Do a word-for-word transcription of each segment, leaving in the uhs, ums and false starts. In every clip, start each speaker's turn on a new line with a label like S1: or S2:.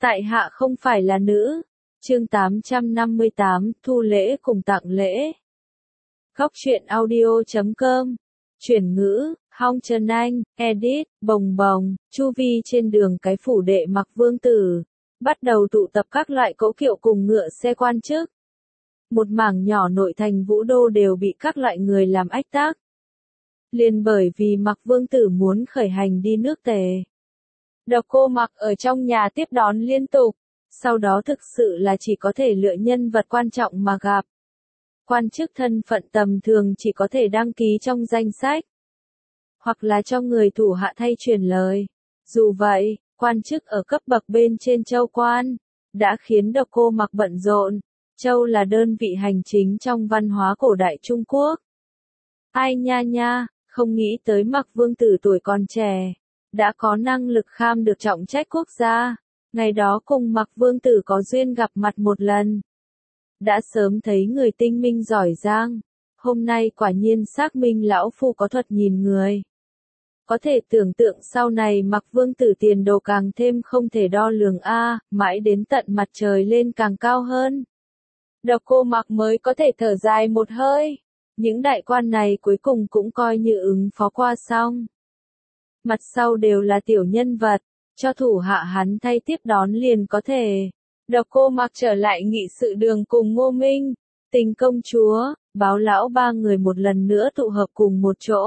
S1: Tại hạ không phải là nữ. Chương tám trăm năm mươi tám, thu lễ cùng tặng lễ. Góc truyện audio chấm com. Chuyển ngữ, Hong Trần Anh, edit, bồng bồng, chu vi trên đường cái phủ đệ Mặc Vương Tử. Bắt đầu tụ tập các loại cỗ kiệu cùng ngựa xe quan chức. Một mảng nhỏ nội thành Vũ Đô đều bị các loại người làm ách tắc. Liền bởi vì Mặc Vương Tử muốn khởi hành đi nước Tề. Độc Cô Mặc ở trong nhà tiếp đón liên tục, sau đó thực sự là chỉ có thể lựa nhân vật quan trọng mà gặp. Quan chức thân phận tầm thường chỉ có thể đăng ký trong danh sách, hoặc là cho người thủ hạ thay truyền lời. Dù vậy, quan chức ở cấp bậc bên trên châu quan, đã khiến Độc Cô Mặc bận rộn. Châu là đơn vị hành chính trong văn hóa cổ đại Trung Quốc. Ai nha nha, không nghĩ tới Mặc Vương Tử tuổi còn trẻ, đã có năng lực kham được trọng trách quốc gia. Ngày đó cùng Mặc Vương Tử có duyên gặp mặt một lần. Đã sớm thấy người tinh minh giỏi giang. Hôm nay quả nhiên xác minh lão phu có thuật nhìn người. Có thể tưởng tượng sau này Mặc Vương Tử tiền đồ càng thêm không thể đo lường a, mãi đến tận mặt trời lên càng cao hơn. Độc Cô Mặc mới có thể thở dài một hơi. Những đại quan này cuối cùng cũng coi như ứng phó qua xong. Mặt sau đều là tiểu nhân vật, cho thủ hạ hắn thay tiếp đón liền có thể. Độc Cô Mặc trở lại nghị sự đường cùng Ngô Minh, Tình công chúa, Báo lão ba người một lần nữa tụ hợp cùng một chỗ.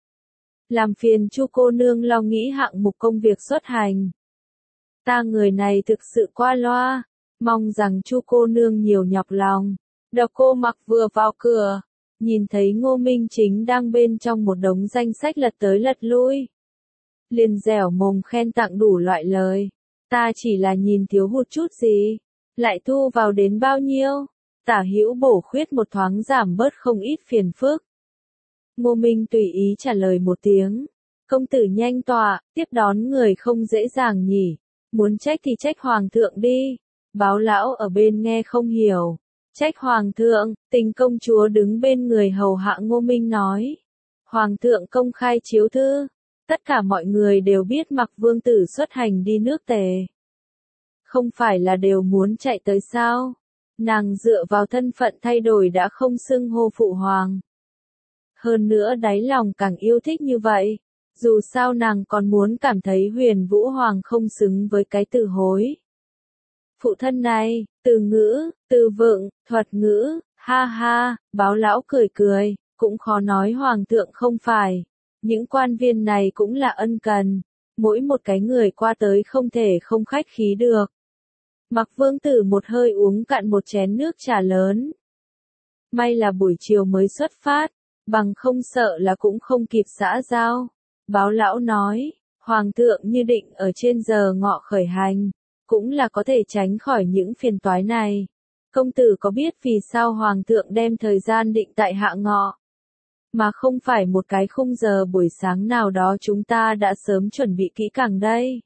S1: Làm phiền Chu cô nương lo nghĩ hạng mục công việc xuất hành. Ta người này thực sự qua loa, mong rằng Chu cô nương nhiều nhọc lòng. Độc Cô Mặc vừa vào cửa, nhìn thấy Ngô Minh Chính đang bên trong một đống danh sách lật tới lật lui. Liền dẻo mồm khen tặng đủ loại lời. Ta chỉ là nhìn thiếu hụt chút gì, lại thu vào đến bao nhiêu, tả hữu bổ khuyết một thoáng giảm bớt không ít phiền phức. Ngô Minh tùy ý trả lời một tiếng. Công tử nhanh tọa, tiếp đón người không dễ dàng nhỉ, muốn trách thì trách hoàng thượng đi. Báo lão ở bên nghe không hiểu. Trách hoàng thượng, Tình công chúa đứng bên người hầu hạ Ngô Minh nói. Hoàng thượng công khai chiếu thư. Tất cả mọi người đều biết Mặc Vương Tử xuất hành đi nước Tề. Không phải là đều muốn chạy tới sao? Nàng dựa vào thân phận thay đổi đã không xưng hô phụ hoàng. Hơn nữa đáy lòng càng yêu thích như vậy. Dù sao nàng còn muốn cảm thấy Huyền Vũ Hoàng không xứng với cái từ hối. Phụ thân này, từ ngữ, từ vựng, thuật ngữ, ha ha, Báo lão cười cười, cũng khó nói hoàng thượng không phải. Những quan viên này cũng là ân cần, mỗi một cái người qua tới không thể không khách khí được. Mặc Vương Tử một hơi uống cạn một chén nước trà lớn. May là buổi chiều mới xuất phát, bằng không sợ là cũng không kịp xã giao. Báo lão nói, hoàng thượng như định ở trên giờ ngọ khởi hành, cũng là có thể tránh khỏi những phiền toái này. Công tử có biết vì sao hoàng thượng đem thời gian định tại hạ ngọ, mà không phải một cái khung giờ buổi sáng nào đó chúng ta đã sớm chuẩn bị kỹ càng đây?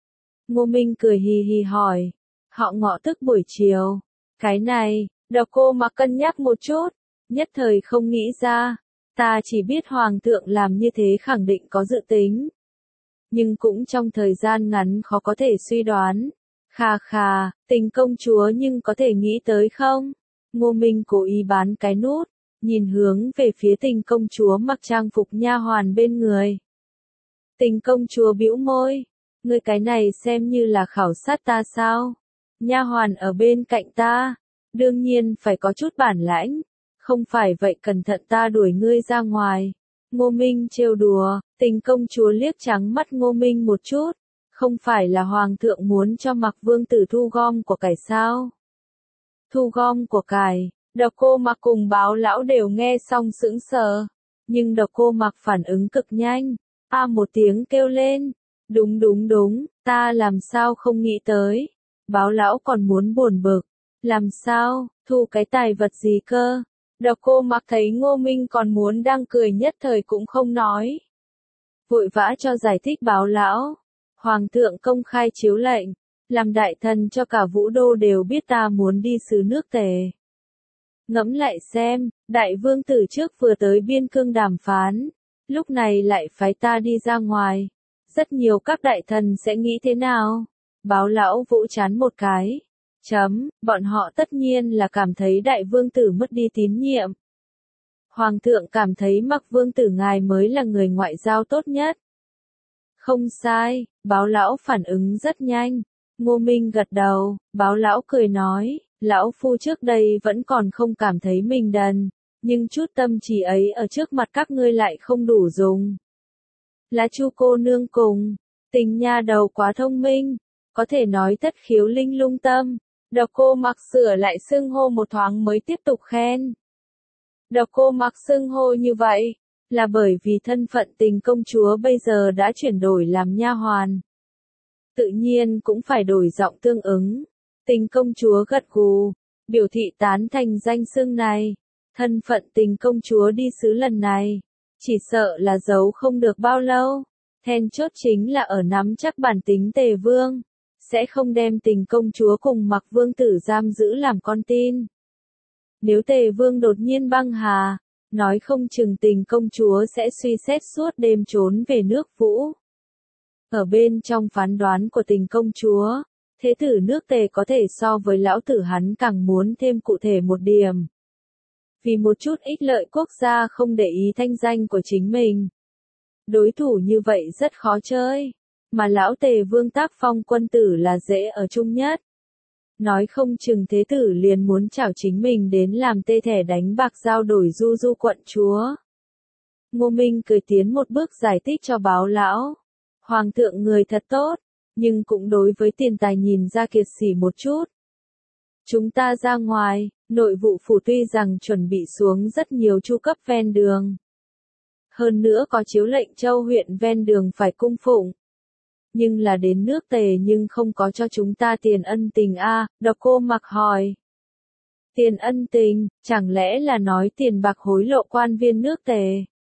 S1: Ngô Minh cười hì hì hỏi. Họ ngọ tức buổi chiều. Cái này, Độc Cô Mặc cân nhắc một chút, nhất thời không nghĩ ra. Ta chỉ biết hoàng thượng làm như thế khẳng định có dự tính. Nhưng cũng trong thời gian ngắn khó có thể suy đoán. Khà khà, Tình công chúa nhưng có thể nghĩ tới không? Ngô Minh cố ý bán cái nút, nhìn hướng về phía Tình công chúa mặc trang phục nha hoàn bên người. Tình công chúa bĩu môi, ngươi cái này xem như là khảo sát ta sao? Nha hoàn ở bên cạnh ta, đương nhiên phải có chút bản lãnh, không phải vậy cẩn thận ta đuổi ngươi ra ngoài. Ngô Minh trêu đùa, Tình công chúa liếc trắng mắt Ngô Minh một chút, không phải là hoàng thượng muốn cho Mặc Vương Tử thu gom của cải sao? Thu gom của cải. Độc Cô Mặc cùng Báo lão đều nghe xong sững sờ, nhưng Độc Cô Mặc phản ứng cực nhanh, a một tiếng kêu lên, đúng đúng đúng, ta làm sao không nghĩ tới. Báo lão còn muốn buồn bực, làm sao, thu cái tài vật gì cơ? Độc Cô Mặc thấy Ngô Minh còn muốn đang cười nhất thời cũng không nói, vội vã cho giải thích. Báo lão, hoàng thượng công khai chiếu lệnh, làm đại thần cho cả Vũ Đô đều biết ta muốn đi xứ nước Tề. Ngẫm lại xem, đại vương tử trước vừa tới biên cương đàm phán, lúc này lại phái ta đi ra ngoài, rất nhiều các đại thần sẽ nghĩ thế nào? Báo lão vỗ trán một cái. Chấm, bọn họ tất nhiên là cảm thấy đại vương tử mất đi tín nhiệm. Hoàng thượng cảm thấy Mặc vương tử ngài mới là người ngoại giao tốt nhất. Không sai, báo lão phản ứng rất nhanh. Ngô Minh gật đầu, báo lão cười nói, lão phu trước đây vẫn còn không cảm thấy mình đần, nhưng chút tâm trí ấy ở trước mặt các ngươi lại không đủ dùng. Là Chu cô nương cùng, Tình nha đầu quá thông minh, có thể nói thất khiếu linh lung tâm. Độc Cô Mặc sửa lại xưng hô một thoáng mới tiếp tục khen. Độc Cô Mặc xưng hô như vậy, là bởi vì thân phận Tình công chúa bây giờ đã chuyển đổi làm nha hoàn. Tự nhiên cũng phải đổi giọng tương ứng. Tình công chúa gật gù, biểu thị tán thành danh xưng này. Thân phận Tình công chúa đi sứ lần này, chỉ sợ là giấu không được bao lâu. Then chốt chính là ở nắm chắc bản tính Tề Vương, sẽ không đem Tình công chúa cùng Mặc vương tử giam giữ làm con tin. Nếu Tề Vương đột nhiên băng hà, nói không chừng Tình công chúa sẽ suy xét suốt đêm trốn về nước Vũ. Ở bên trong phán đoán của Tình công chúa, thế tử nước Tề có thể so với lão tử hắn càng muốn thêm cụ thể một điểm. Vì một chút ích lợi quốc gia không để ý thanh danh của chính mình. Đối thủ như vậy rất khó chơi, mà lão Tề Vương tác phong quân tử là dễ ở chung nhất. Nói không chừng thế tử liền muốn chảo chính mình đến làm tê thẻ đánh bạc giao đổi du du quận chúa. Ngô Minh cười tiến một bước giải thích cho báo lão. Hoàng thượng người thật tốt, nhưng cũng đối với tiền tài nhìn ra kiệt sỉ một chút. Chúng ta ra ngoài, nội vụ phủ tuy rằng chuẩn bị xuống rất nhiều chu cấp ven đường. Hơn nữa có chiếu lệnh châu huyện ven đường phải cung phụng. Nhưng là đến nước Tề nhưng không có cho chúng ta tiền ân tình a. À, Độc Cô Mặc hỏi. Tiền ân tình, chẳng lẽ là nói tiền bạc hối lộ quan viên nước Tề?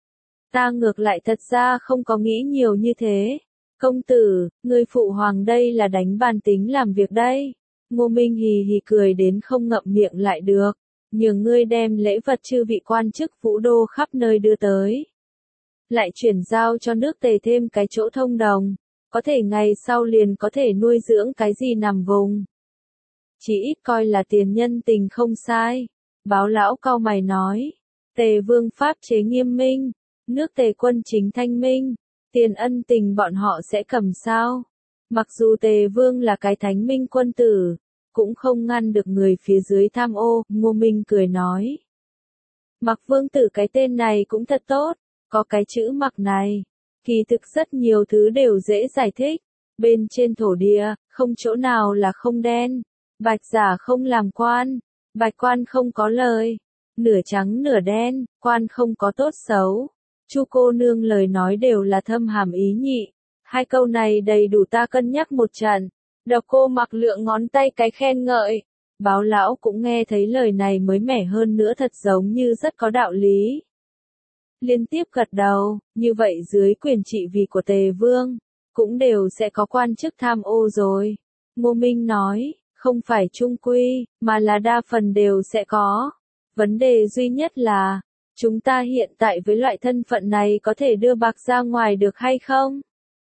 S1: Ta ngược lại thật ra không có nghĩ nhiều như thế. Công tử, người phụ hoàng đây là đánh bàn tính làm việc đây. Ngô Minh hì hì cười đến không ngậm miệng lại được. Nhường ngươi đem lễ vật chư vị quan chức Vũ đô khắp nơi đưa tới. Lại chuyển giao cho nước Tề thêm cái chỗ thông đồng. Có thể ngày sau liền có thể nuôi dưỡng cái gì nằm vùng. Chỉ ít coi là tiền nhân tình không sai. Báo lão cau mày nói. Tề vương pháp chế nghiêm minh. Nước Tề quân chính thanh minh. Tiền ân tình bọn họ sẽ cầm sao. Mặc dù Tề vương là cái thánh minh quân tử, cũng không ngăn được người phía dưới tham ô. Ngô Minh cười nói. Mặc vương tử cái tên này cũng thật tốt. Có cái chữ Mặc này. Kỳ thực rất nhiều thứ đều dễ giải thích. Bên trên thổ địa, không chỗ nào là không đen. Bạch giả không làm quan. Bạch quan không có lời. Nửa trắng nửa đen, quan không có tốt xấu. Chu cô nương lời nói đều là thâm hàm ý nhị. Hai câu này đầy đủ ta cân nhắc một trận. Độc Cô Mặc lượng ngón tay cái khen ngợi. Báo lão cũng nghe thấy lời này mới mẻ hơn nữa, thật giống như rất có đạo lý. Liên tiếp gật đầu, như vậy dưới quyền trị vì của Tề Vương, cũng đều sẽ có quan chức tham ô rồi. Ngô Minh nói, không phải trung quy, mà là đa phần đều sẽ có. Vấn đề duy nhất là, chúng ta hiện tại với loại thân phận này có thể đưa bạc ra ngoài được hay không?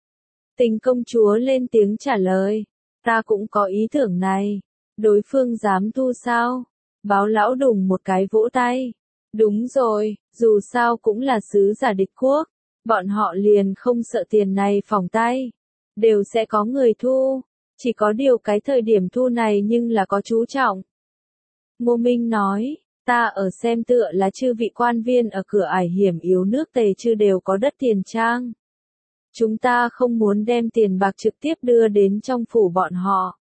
S1: Tình công chúa lên tiếng trả lời, ta cũng có ý tưởng này. Đối phương dám thu sao? Báo lão đùng một cái vỗ tay. Đúng rồi, dù sao cũng là sứ giả địch quốc, bọn họ liền không sợ tiền này phỏng tay. Đều sẽ có người thu, chỉ có điều cái thời điểm thu này nhưng là có chú trọng. Ngô Minh nói, ta ở xem tựa là chư vị quan viên ở cửa ải hiểm yếu nước Tề chư đều có đất tiền trang. Chúng ta không muốn đem tiền bạc trực tiếp đưa đến trong phủ bọn họ,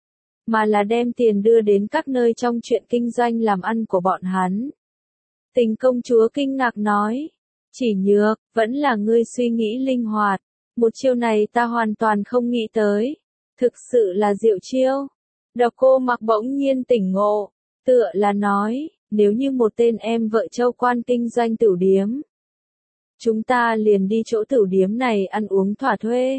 S1: mà là đem tiền đưa đến các nơi trong chuyện kinh doanh làm ăn của bọn hắn. Tình công chúa kinh ngạc nói, chỉ nhược, vẫn là ngươi suy nghĩ linh hoạt, một chiêu này ta hoàn toàn không nghĩ tới, thực sự là diệu chiêu. Độc Cô Mặc bỗng nhiên tỉnh ngộ, tựa là nói, nếu như một tên em vợ châu quan kinh doanh tửu điếm, chúng ta liền đi chỗ tửu điếm này ăn uống thỏa thuê.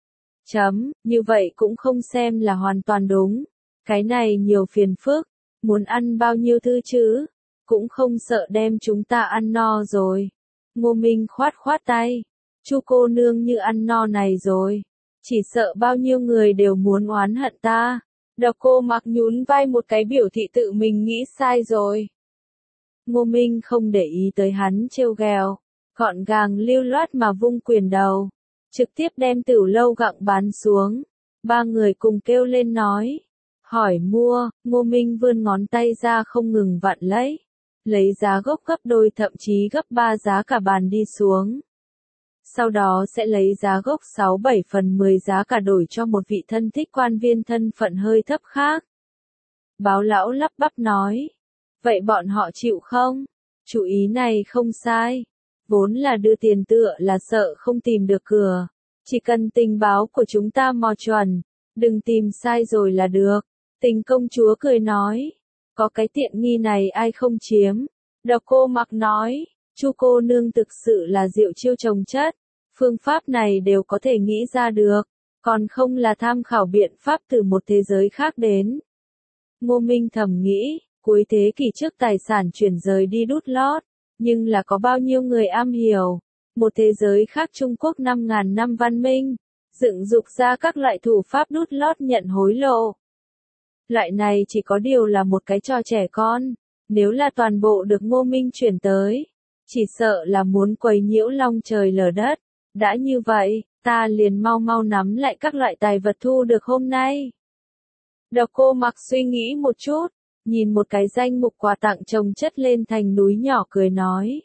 S1: Chấm, như vậy cũng không xem là hoàn toàn đúng, cái này nhiều phiền phức, muốn ăn bao nhiêu thứ chứ? Cũng không sợ đem chúng ta ăn no rồi. Ngô Minh khoát khoát tay. Chu cô nương như ăn no này rồi. chỉ sợ bao nhiêu người đều muốn oán hận ta. Độc Cô Mặc nhún vai một cái biểu thị tự mình nghĩ sai rồi. Ngô Minh không để ý tới hắn trêu ghẹo, gọn gàng lưu loát mà vung quyền đầu, trực tiếp đem Tửu Lâu gặng bán xuống. Ba người cùng kêu lên nói, hỏi mua. Ngô Minh vươn ngón tay ra không ngừng vặn lấy, lấy giá gốc gấp đôi thậm chí gấp ba giá cả bàn đi xuống. Sau đó sẽ lấy giá gốc sáu bảy phần mười giá cả đổi cho một vị thân thích quan viên thân phận hơi thấp khác. Báo lão lắp bắp nói, vậy bọn họ chịu không? Chủ ý này không sai. Vốn là đưa tiền tựa là sợ không tìm được cửa. Chỉ cần tình báo của chúng ta mò chuẩn, đừng tìm sai rồi là được. Tình công chúa cười nói, có cái tiện nghi này ai không chiếm. Độc Cô Mặc nói, Chu cô nương thực sự là diệu chiêu trồng chất, phương pháp này đều có thể nghĩ ra được, còn không là tham khảo biện pháp từ một thế giới khác đến. Ngô Minh thầm nghĩ, cuối thế kỷ trước tài sản chuyển rời đi đút lót, nhưng là có bao nhiêu người am hiểu, một thế giới khác Trung Quốc năm ngàn năm văn minh, dựng dục ra các loại thủ pháp đút lót nhận hối lộ. Loại này chỉ có điều là một cái trò trẻ con, nếu là toàn bộ được Ngô Minh chuyển tới, chỉ sợ là muốn quấy nhiễu long trời lở đất. Đã như vậy, ta liền mau mau nắm lại các loại tài vật thu được hôm nay. Độc Cô Mặc suy nghĩ một chút, nhìn một cái danh mục quà tặng chồng chất lên thành núi nhỏ cười nói.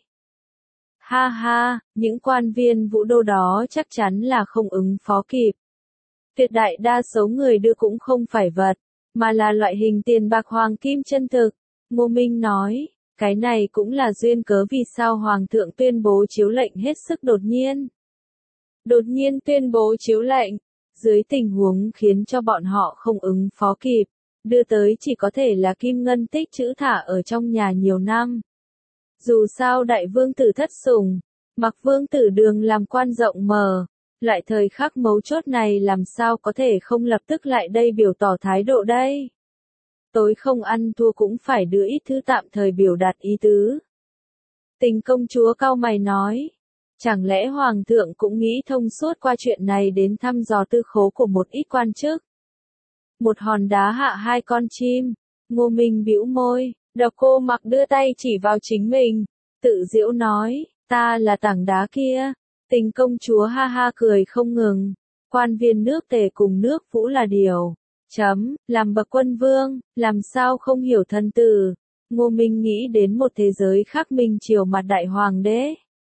S1: Ha ha, những quan viên vũ đô đó chắc chắn là không ứng phó kịp. Tuyệt đại đa số người đưa cũng không phải vật, mà là loại hình tiền bạc hoàng kim chân thực. Ngô Minh nói, cái này cũng là duyên cớ vì sao Hoàng thượng tuyên bố chiếu lệnh hết sức đột nhiên. Đột nhiên tuyên bố chiếu lệnh, dưới tình huống khiến cho bọn họ không ứng phó kịp, đưa tới chỉ có thể là kim ngân tích trữ thả ở trong nhà nhiều năm. Dù sao đại vương tử thất sủng, mặc vương tử đường làm quan rộng mở, lại thời khắc mấu chốt này làm sao có thể không lập tức lại đây biểu tỏ thái độ đây. Tối không ăn thua cũng phải đưa ít thứ tạm thời biểu đạt ý tứ. Tình công chúa cau mày nói, chẳng lẽ Hoàng thượng cũng nghĩ thông suốt qua chuyện này đến thăm dò tư khố của một ít quan chức. Một hòn đá hạ hai con chim. Ngô Minh bĩu môi, Độc Cô Mặc đưa tay chỉ vào chính mình, tự giễu nói, ta là tảng đá kia. Tình công chúa ha ha cười không ngừng, quan viên nước Tề cùng nước Vũ là điều. Chấm, làm bậc quân vương, làm sao không hiểu thân từ. Ngô Minh nghĩ đến một thế giới khác Minh triều mặt đại hoàng đế.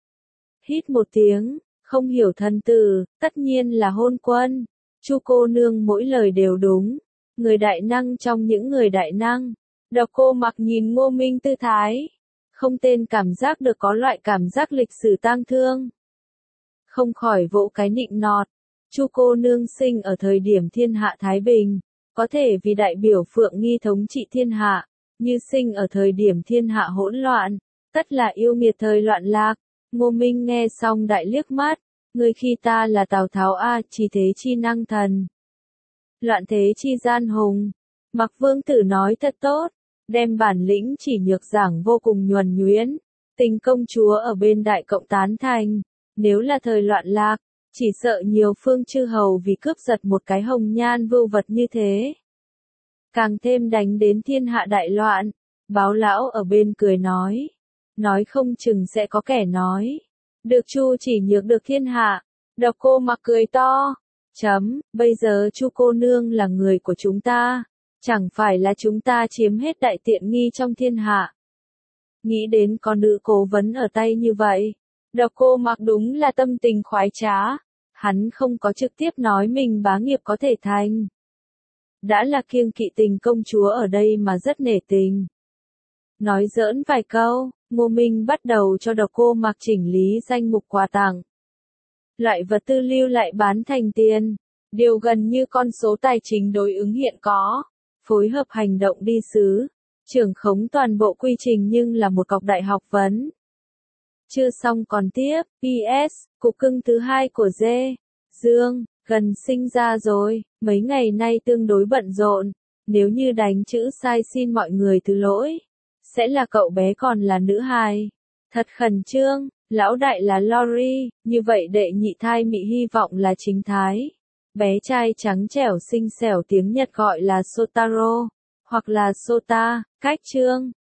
S1: Hít một tiếng, không hiểu thân từ, tất nhiên là hôn quân. Chu cô nương mỗi lời đều đúng, người đại năng trong những người đại năng. Độc Cô Mặc nhìn Ngô Minh tư thái, không tên cảm giác được có loại cảm giác lịch sử tang thương. Không khỏi vỗ cái nịnh nọt, Chu cô nương sinh ở thời điểm thiên hạ thái bình, có thể vì đại biểu Phượng Nghi thống trị thiên hạ, như sinh ở thời điểm thiên hạ hỗn loạn, tất là yêu nghiệt thời loạn lạc. Ngô Minh nghe xong đại liếc mắt, người khi ta là Tào Tháo a, chỉ thế chi năng thần. Loạn thế chi gian hùng. Mặc vương tử nói thật tốt, đem bản lĩnh chỉ nhược giảng vô cùng nhuần nhuyễn. Tình công chúa ở bên đại cộng tán thành, nếu là thời loạn lạc, chỉ sợ nhiều phương chư hầu vì cướp giật một cái hồng nhan vưu vật như thế. Càng thêm đánh đến thiên hạ đại loạn. Báo lão ở bên cười nói, nói không chừng sẽ có kẻ nói, được Chu chỉ nhược được thiên hạ. Độc Cô Mặc cười to, chấm, bây giờ Chu cô nương là người của chúng ta, chẳng phải là chúng ta chiếm hết đại tiện nghi trong thiên hạ. Nghĩ đến có nữ cố vấn ở tay như vậy, Độc Cô Mặc đúng là tâm tình khoái trá, hắn không có trực tiếp nói mình bá nghiệp có thể thành. Đã là kiêng kỵ tình công chúa ở đây mà rất nể tình. Nói giỡn vài câu, Ngô Minh bắt đầu cho Độc Cô Mặc chỉnh lý danh mục quà tặng. Loại vật tư lưu lại bán thành tiền, điều gần như con số tài chính đối ứng hiện có, phối hợp hành động đi sứ, trưởng khống toàn bộ quy trình nhưng là một cọc đại học vấn. Chưa xong còn tiếp, pê ét, cục cưng thứ hai của Dê, Dương, gần sinh ra rồi, mấy ngày nay tương đối bận rộn, nếu như đánh chữ sai xin mọi người thứ lỗi. Sẽ là cậu bé còn là nữ hài. Thật khẩn trương, lão đại là Lori, như vậy đệ nhị thai Mị hy vọng là chính thái. Bé trai trắng trẻo xinh xẻo tiếng Nhật gọi là Shotaro, hoặc là Sota, cách chương.